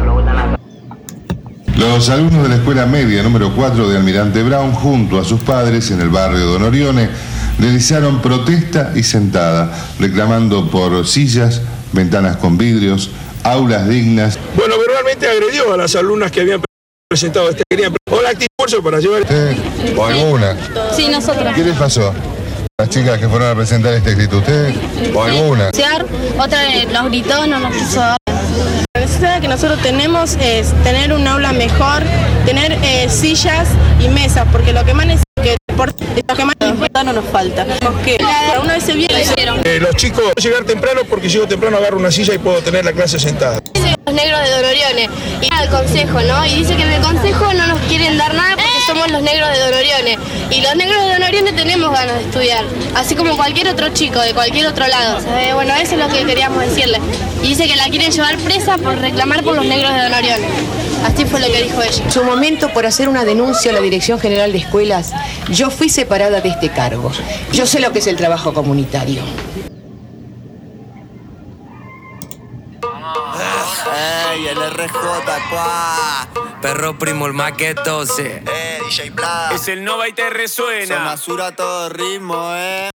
Speaker 30: Los alumnos de la escuela media número 4 de Almirante Brown, junto a sus padres en el barrio Don Orione, realizaron protesta y sentada, reclamando por sillas, ventanas con vidrios, aulas dignas.
Speaker 13: Bueno, verbalmente agredió a las alumnas que habían presentado este. Querían o la activo para llevar.
Speaker 30: ¿O alguna?
Speaker 5: Sí, nosotros.
Speaker 30: ¿Qué les pasó? Las chicas que fueron a presentar este escrito, ¿ustedes? ¿O alguna?
Speaker 5: Otra nos gritó, no nos quiso dar.
Speaker 24: La necesidad que nosotros tenemos es tener un aula mejor, tener sillas y mesas, porque lo que más importa no nos falta. Porque una vez se viene
Speaker 13: los chicos llegar temprano porque llego temprano, agarro una silla y puedo tener la clase sentada.
Speaker 5: Los negros de Don Orione y al consejo, ¿no? Y dice que en el consejo no nos quieren dar nada porque somos los negros de Don Orione. Y los negros de Don Orione tenemos ganas de estudiar, así como cualquier otro chico de cualquier otro lado. Bueno, eso es lo que queríamos decirle. Y dice que la quieren llevar presa por reclamar por los negros de Don Orione. Así fue lo que dijo ella.
Speaker 31: En su momento, por hacer una denuncia a la Dirección General de Escuelas, yo fui separada de este cargo. Yo sé lo que es el trabajo comunitario.
Speaker 32: Ey, el RJ, perro primo, el maquetose. DJ Blas.
Speaker 33: Es el Nova y te resuena.
Speaker 32: Se masura todo ritmo,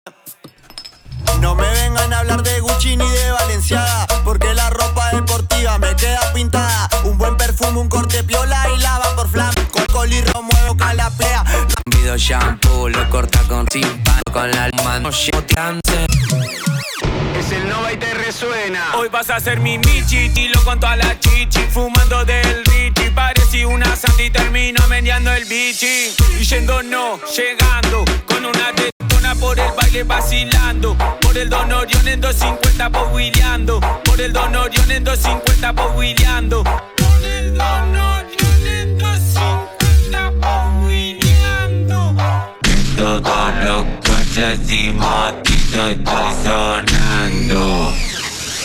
Speaker 32: No me vengan a hablar de Gucci ni de Balenciaga, porque la ropa deportiva me queda pintada. Un buen perfume, un corte piola y lava por flam. Con colirro muevo calaplea.
Speaker 33: Video shampoo, lo corta con chimpán, con la mano moteante. Es el Nova y te resuena. Hoy vas a ser mi Michi, tilo con toda la chichi, fumando del Richie. Parecí una santa y termino meneando el bichi. Y yendo no, llegando, con una tetona por el baile vacilando. Por el Don Orione en 250 poguileando. Por el Don Orione en 250 poguileando. Por el Don Orione en 250 poguileando. Todo lo que decimos estoy sonando.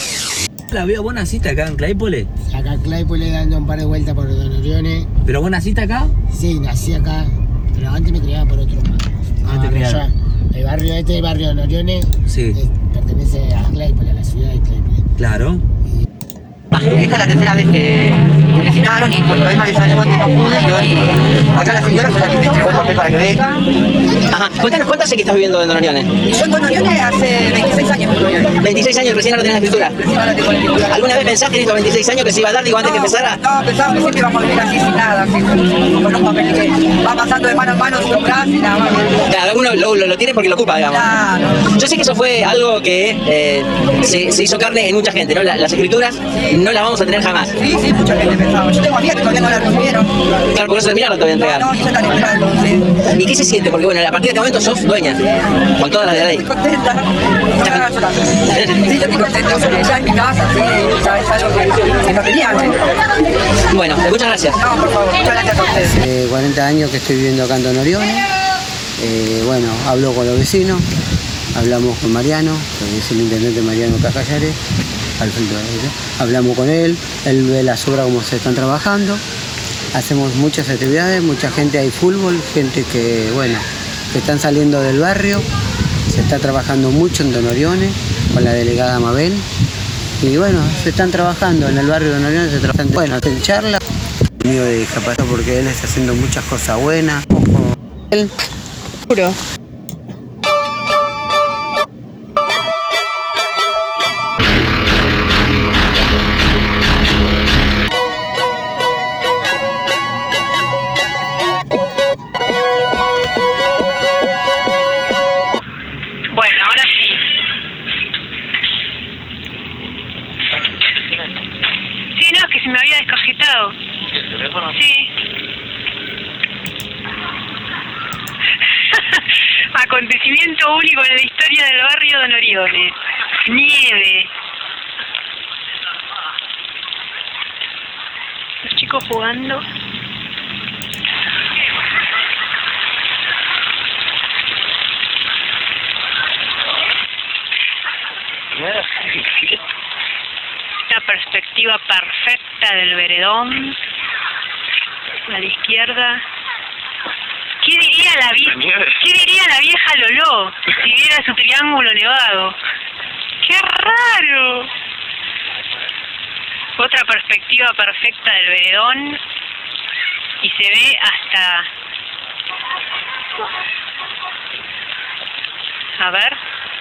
Speaker 1: La veo, ¿vos naciste acá en Claypole?
Speaker 2: Acá en Claypole dando un par de vueltas por Don Orione.
Speaker 1: ¿Pero vos naciste acá?
Speaker 2: Sí, nací acá, pero antes me criaba por otro lado.
Speaker 1: ¿Te criaron?
Speaker 2: El barrio el barrio Don Orione,
Speaker 1: sí,
Speaker 2: pertenece a Claypole, a la ciudad de Claypole.
Speaker 1: Claro.
Speaker 20: Esta es la tercera vez que me asignaron y por problemas de salud no pude y hoy acá la señora fue la que me entregó el papel para que venga.
Speaker 3: Ajá, cuéntanos, ¿cuánto hace que estás viviendo en Don Orione?
Speaker 20: Yo en Don Orione hace 26 años.
Speaker 3: 26 años, recién ahora tenés la escritura.
Speaker 20: Recién ahora tengo la escritura.
Speaker 3: ¿Alguna vez pensaste en estos 26 años que se iba a dar, digo, antes que empezara?
Speaker 20: No, pensaba que siempre íbamos a vivir así sin nada, así, con un papel que va pasando de mano en mano sin comprar y nada más.
Speaker 3: Claro, alguno lo tiene porque lo ocupa, digamos.
Speaker 20: Claro.
Speaker 3: Yo sé que eso fue algo que se hizo carne en mucha gente, ¿no? Las escrituras no las vamos a tener jamás.
Speaker 20: Sí, mucha gente pensaba. Yo tengo amigas que todavía no la recibieron.
Speaker 3: Claro, por eso terminaron todavía de entregar.
Speaker 20: No, ya están esperando, sí.
Speaker 3: ¿Y qué se siente? Porque bueno, a partir de este momento sos dueña, con todas las de la ley.
Speaker 20: Estoy contenta. Sí, yo estoy contenta porque ya en mi casa, sí, ya es algo que no tenía antes.
Speaker 3: Bueno, muchas gracias.
Speaker 20: No, por favor, muchas gracias a ustedes.
Speaker 4: 40 años que estoy viviendo acá en Don Orione. Bueno, hablo con los vecinos, hablamos con Mariano, que es el intendente Mariano Cacallares. Hablamos con él ve las obras como se están trabajando, hacemos muchas actividades, mucha gente, hay fútbol, gente que, bueno, que están saliendo del barrio, se está trabajando mucho en Don Orione con la delegada Mabel, y bueno, se están trabajando en el barrio de Don Orione, se trabajan, bueno, en charla, mío de discapacidad porque él está haciendo muchas cosas buenas, él, puro.
Speaker 6: Acontecimiento único en la historia del barrio Don Orione. Nieve. Los chicos jugando. Una perspectiva perfecta del veredón. A la izquierda. ¿Qué diría la vieja Loló si viera su triángulo nevado? ¡Qué raro! Otra perspectiva perfecta del veredón y se ve hasta... A ver.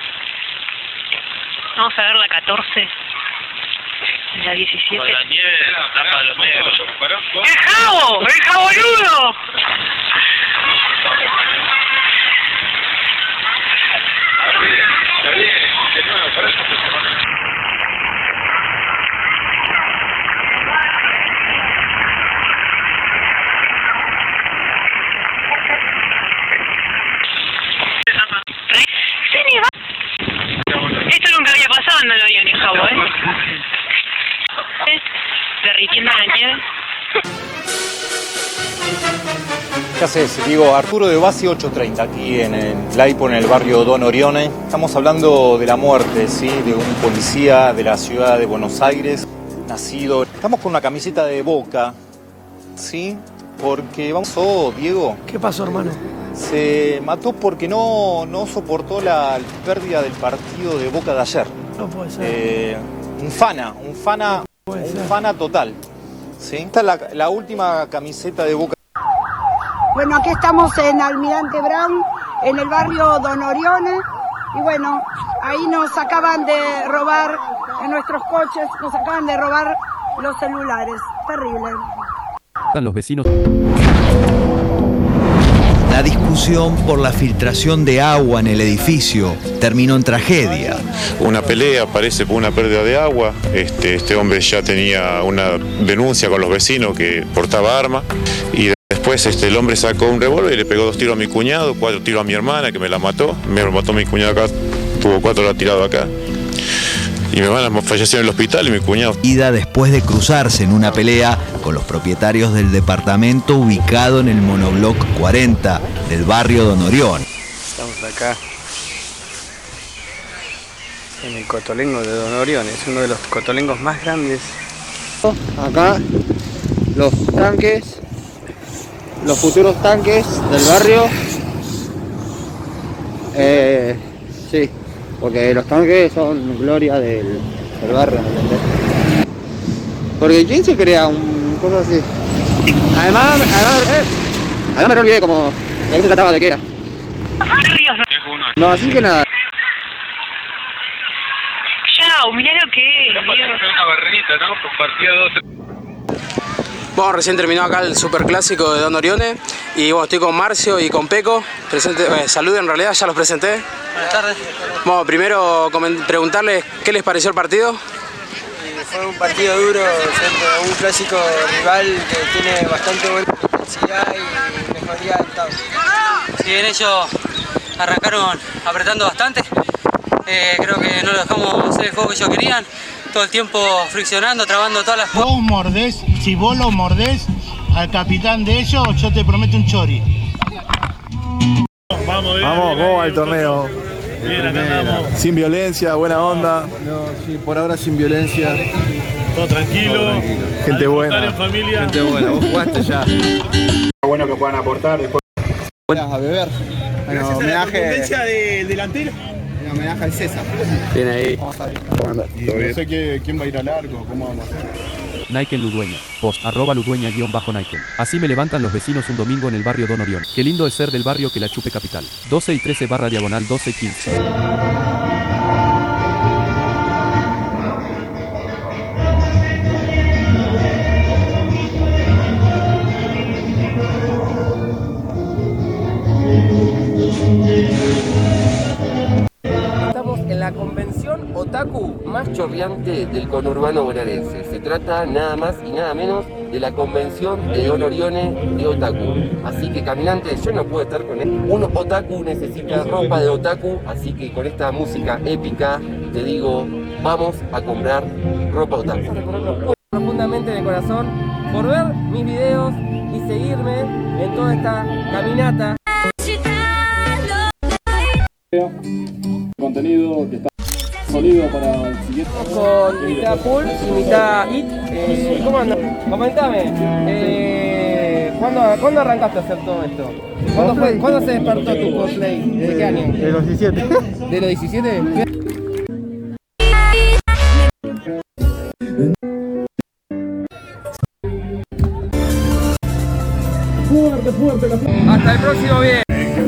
Speaker 6: Vamos a ver la 14. La 17.
Speaker 8: La nieve tapa los negros.
Speaker 6: ¡El jabo! ¡El jaboludo! Esto nunca había pasado en Don Orione, jabo, derritiendo la nieve.
Speaker 9: ¿Qué haces? Diego, Arturo de Basi 830, aquí en el Claypole, en el barrio Don Orione. Estamos hablando de la muerte, ¿sí? De un policía de la ciudad de Buenos Aires, nacido. Estamos con una camiseta de Boca, ¿sí? Porque vamos... Oh, Diego.
Speaker 2: ¿Qué pasó, hermano?
Speaker 9: Se mató porque no soportó la pérdida del partido de Boca de ayer.
Speaker 2: No puede ser.
Speaker 9: Un fana total, ¿sí? Esta es la última camiseta de Boca.
Speaker 17: Bueno, aquí estamos en Almirante Brown, en el barrio Don Orione, y bueno, ahí nos acaban de robar en nuestros coches, nos acaban de robar los celulares. Terrible.
Speaker 22: Los vecinos.
Speaker 23: La discusión por la filtración de agua en el edificio terminó en tragedia.
Speaker 25: Una pelea, parece, por una pérdida de agua. Este hombre ya tenía una denuncia con los vecinos que portaba arma. Y después el hombre sacó un revólver y le pegó 2 tiros a mi cuñado, 4 tiros a mi hermana, que me la mató. Me mató mi cuñado acá, tuvo 4 tirados acá. Y mi hermana falleció en el hospital y mi cuñado.
Speaker 23: Ida después de cruzarse en una pelea con los propietarios del departamento ubicado en el monobloc 40 del barrio Don Orione.
Speaker 9: Estamos acá
Speaker 13: en el Cotolengo de Don Orione, es uno de los cotolengos más grandes. Acá los tanques, los futuros tanques del barrio. Sí, porque los tanques son gloria del barrio, ¿me entendés? Porque ¿quién se crea un cosa así? Además me olvidé como de qué se trataba, de qué era. No, así que nada.
Speaker 6: Chao, mirá lo que es.
Speaker 8: Una barrita, ¿no? Compartía 12.
Speaker 7: Bueno, recién terminó acá el superclásico de Don Orione y bueno, estoy con Marcio y con Peco. Saluden, en realidad, ya los presenté.
Speaker 10: Buenas tardes.
Speaker 7: Bueno, primero preguntarles qué les pareció el partido.
Speaker 10: Fue un partido duro, un clásico rival que tiene bastante buena intensidad y mejoría del estado.
Speaker 11: Si bien ellos arrancaron apretando bastante, creo que no lo dejamos hacer el juego que ellos querían. Todo el tiempo friccionando, trabando todas las...
Speaker 12: Vos mordés, si vos lo mordés al capitán de ellos, yo te prometo un chori.
Speaker 15: Vamos, ¿cómo va el torneo?
Speaker 12: Bien, acá andamos.
Speaker 15: Sin violencia, buena onda. No, sí, por ahora sin violencia.
Speaker 12: Todo tranquilo.
Speaker 15: Gente buena.
Speaker 12: Familia.
Speaker 15: Gente buena, vos jugaste ya.
Speaker 9: Bueno que puedan aportar después.
Speaker 15: A beber. Bueno, homenaje.
Speaker 12: ¿Competencia del delantero?
Speaker 15: En homenaje al César.
Speaker 9: Tiene ahí.
Speaker 15: No sé quién va a ir al arco, cómo vamos a hacer.
Speaker 22: Nike Ludueña. Post @Ludueña_Nike. Así me levantan los vecinos un domingo en el barrio Don Orione. Qué lindo es ser del barrio que la chupe capital. 12 y 13 /diagonal 12 y 15.
Speaker 16: Estamos en la convención otaku más chorreante del conurbano bonaerense. Se trata nada más y nada menos de la convención de Don Orione de otaku. Así que caminantes, yo no puedo estar con él. Un otaku necesita ropa de otaku, así que con esta música épica te digo, vamos a comprar ropa otaku.
Speaker 10: Profundamente de corazón por ver mis videos y seguirme en toda esta caminata.
Speaker 15: Contenido que está sólido para el siguiente.
Speaker 10: Con mitad pool y mitad it. ¿Cómo andas? Comentame. ¿Cuándo arrancaste a hacer todo esto? ¿Cuándo se despertó tu cosplay? ¿Desde qué año?
Speaker 15: De los 17.
Speaker 10: ¿De los 17?
Speaker 15: Fuerte.
Speaker 10: Hasta el próximo video.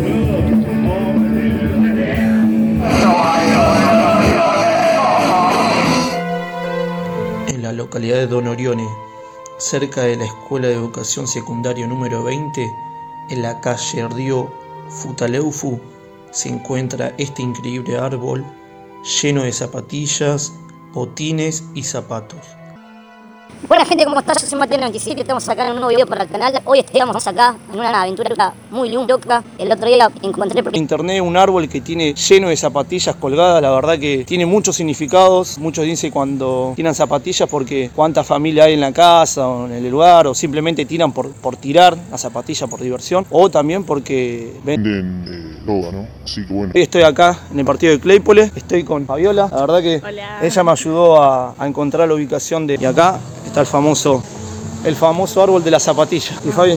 Speaker 18: En la localidad de Don Orione, cerca de la Escuela de Educación Secundaria número 20, en la calle Río Futaleufu, se encuentra este increíble árbol lleno de zapatillas, botines y zapatos.
Speaker 19: Buena gente, ¿cómo estás? Yo soy Mateo 97 y estamos acá en un nuevo video para el canal. Hoy estamos acá en una aventura muy loca. El otro día encontré por
Speaker 18: internet un árbol que tiene lleno de zapatillas colgadas. La verdad que tiene muchos significados. Muchos dicen cuando tiran zapatillas porque cuánta familia hay en la casa o en el lugar, o simplemente tiran por tirar la zapatilla por diversión, o también porque
Speaker 15: venden droga, ¿no? Así que bueno.
Speaker 18: Hoy estoy acá en el partido de Claypole, estoy con Fabiola. La verdad que ella me ayudó a encontrar la ubicación de... Y acá está el famoso árbol de la zapatilla. ¿Y Fabi?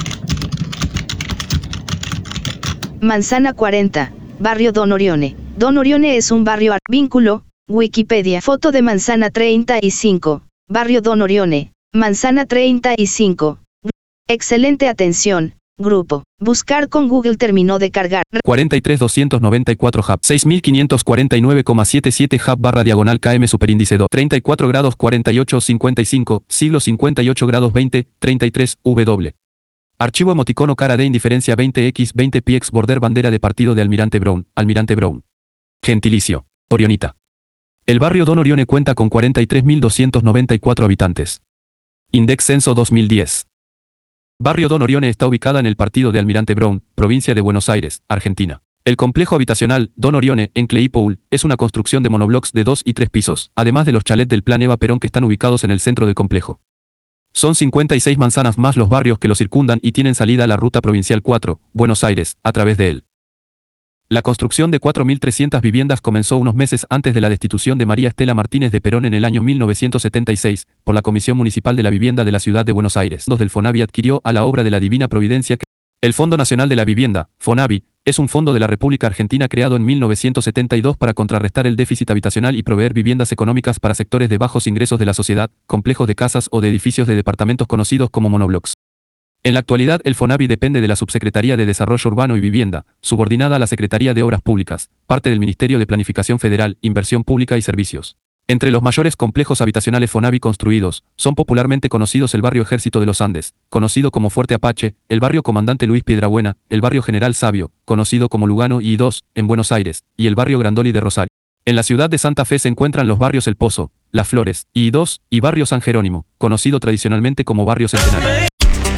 Speaker 21: Manzana 40, barrio Don Orione. Don Orione es un barrio vínculo, Wikipedia. Foto de Manzana 35, barrio Don Orione, Manzana 35. Excelente atención, grupo. Buscar con Google terminó de cargar.
Speaker 22: 43294 hub 6549,77 hub /diagonal km superíndice 2 34 grados 48,55 siglo 58 grados 20 33 W. Archivo emoticono cara de indiferencia 20x 20px border bandera de partido de Almirante Brown. Gentilicio. Orionita. El barrio Don Orione cuenta con 43.294 habitantes. Index Censo 2010. Barrio Don Orione está ubicada en el partido de Almirante Brown, provincia de Buenos Aires, Argentina. El complejo habitacional Don Orione, en Claypole, es una construcción de monoblocks de 2 y 3 pisos, además de los chalets del Plan Eva Perón que están ubicados en el centro del complejo. Son 56 manzanas más los barrios que lo circundan y tienen salida a la ruta provincial 4, Buenos Aires, a través de él. La construcción de 4.300 viviendas comenzó unos meses antes de la destitución de María Estela Martínez de Perón en el año 1976, por la Comisión Municipal de la Vivienda de la Ciudad de Buenos Aires. Del Fonavi adquirió a la obra de la Divina Providencia. El Fondo Nacional de la Vivienda, Fonavi, es un fondo de la República Argentina creado en 1972 para contrarrestar el déficit habitacional y proveer viviendas económicas para sectores de bajos ingresos de la sociedad, complejos de casas o de edificios de departamentos conocidos como monoblocks. En la actualidad el Fonavi depende de la Subsecretaría de Desarrollo Urbano y Vivienda, subordinada a la Secretaría de Obras Públicas, parte del Ministerio de Planificación Federal, Inversión Pública y Servicios. Entre los mayores complejos habitacionales Fonavi construidos, son popularmente conocidos el barrio Ejército de los Andes, conocido como Fuerte Apache, el barrio Comandante Luis Piedrabuena, el barrio General Sabio, conocido como Lugano y II, en Buenos Aires, y el barrio Grandoli de Rosario. En la ciudad de Santa Fe se encuentran los barrios El Pozo, Las Flores, y II, y barrio San Jerónimo, conocido tradicionalmente como barrio Centenario.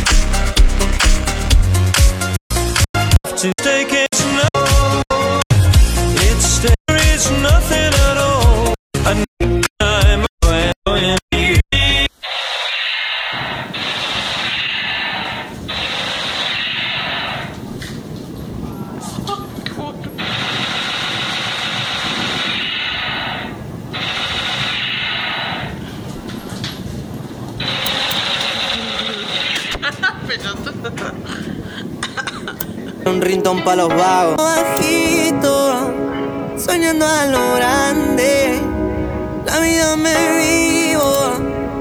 Speaker 1: Un rintón pa' los vagos. Bajito, soñando a lo grande. La vida me vivo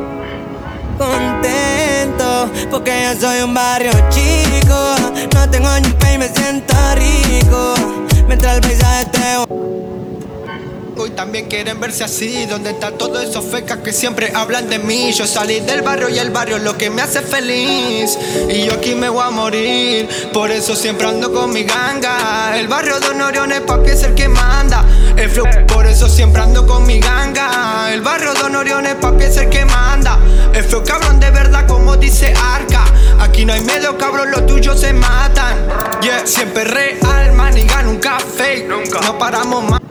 Speaker 1: contento, porque yo soy un barrio chico. No tengo ni pay, me siento rico. Mientras el paisaje esté.
Speaker 3: Hoy también quieren verse así, donde están todos esos fecas que siempre hablan de mí. Yo salí del barrio y el barrio es lo que me hace feliz. Y yo aquí me voy a morir, por eso siempre ando con mi ganga. El barrio de Noriones pa' que es el que manda. El flow, por eso siempre ando con mi ganga. El barrio de Noriones pa' que es el que manda. El flow cabrón de verdad como dice Arca. Aquí no hay miedo cabrón, los tuyos se matan. Yeah, siempre real, man, y gano un café. Nunca, no paramos más.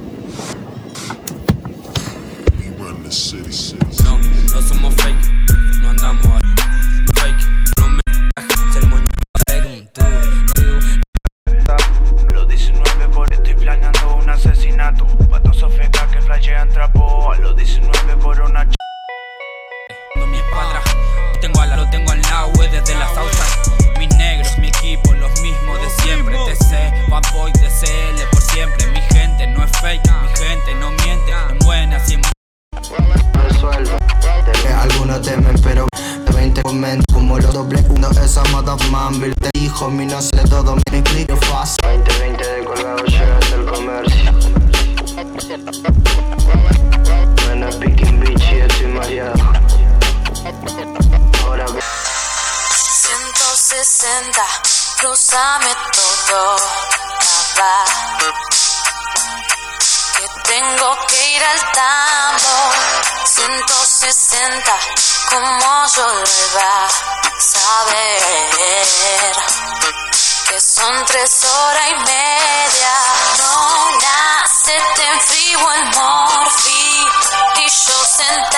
Speaker 5: No somos fake, no andamos a fake. No me el moño
Speaker 1: Los 19 por estoy planeando un asesinato. Patosos fecas que flashean trapo. A los 19 por una
Speaker 5: mi escuadra, lo tengo al lado, desde la Southside. Mis negros, mi equipo, los mismos de siempre. TC, Bad Boy, DCL por siempre. Mi gente no es fake, mi gente no miente. En buenas y en
Speaker 1: resuelvo. Algunos temen, pero de 20 comentos como los doble uno. Esa motherfucker te dijo, mi no sé todo, mi click fácil. 2020 de colgado llegas al comercio. Buena picking bitch y estoy mareado. Ahora
Speaker 14: 160, cruzame todo, nada. Que tengo que ir al tambo. 160, como yo lo iba a saber. Que son 3 horas y media. No nace en frío el morfi. Y yo sentada